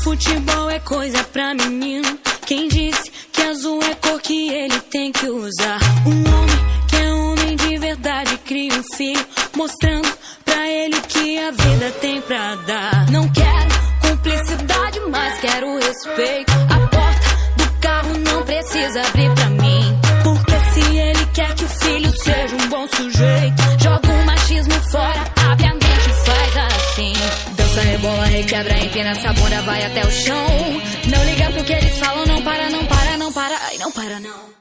Futebol é coisa pra menino. Quem disse que azul é cor que ele tem que usar? Um homem que é homem de verdade cria um filho, mostrando pra ele que a vida tem pra dar. Não quero cumplicidade, mas quero respeito. A porta do carro não precisa abrir pra mim, porque se ele quer que o filho seja um bom sujeito, joga o machismo fora, abre a mente e faz assim. Dança, rebola, requebra, empina essa bunda, vai até o chão. Não liga pro que eles falam, não para, não para, não para, ai não para não.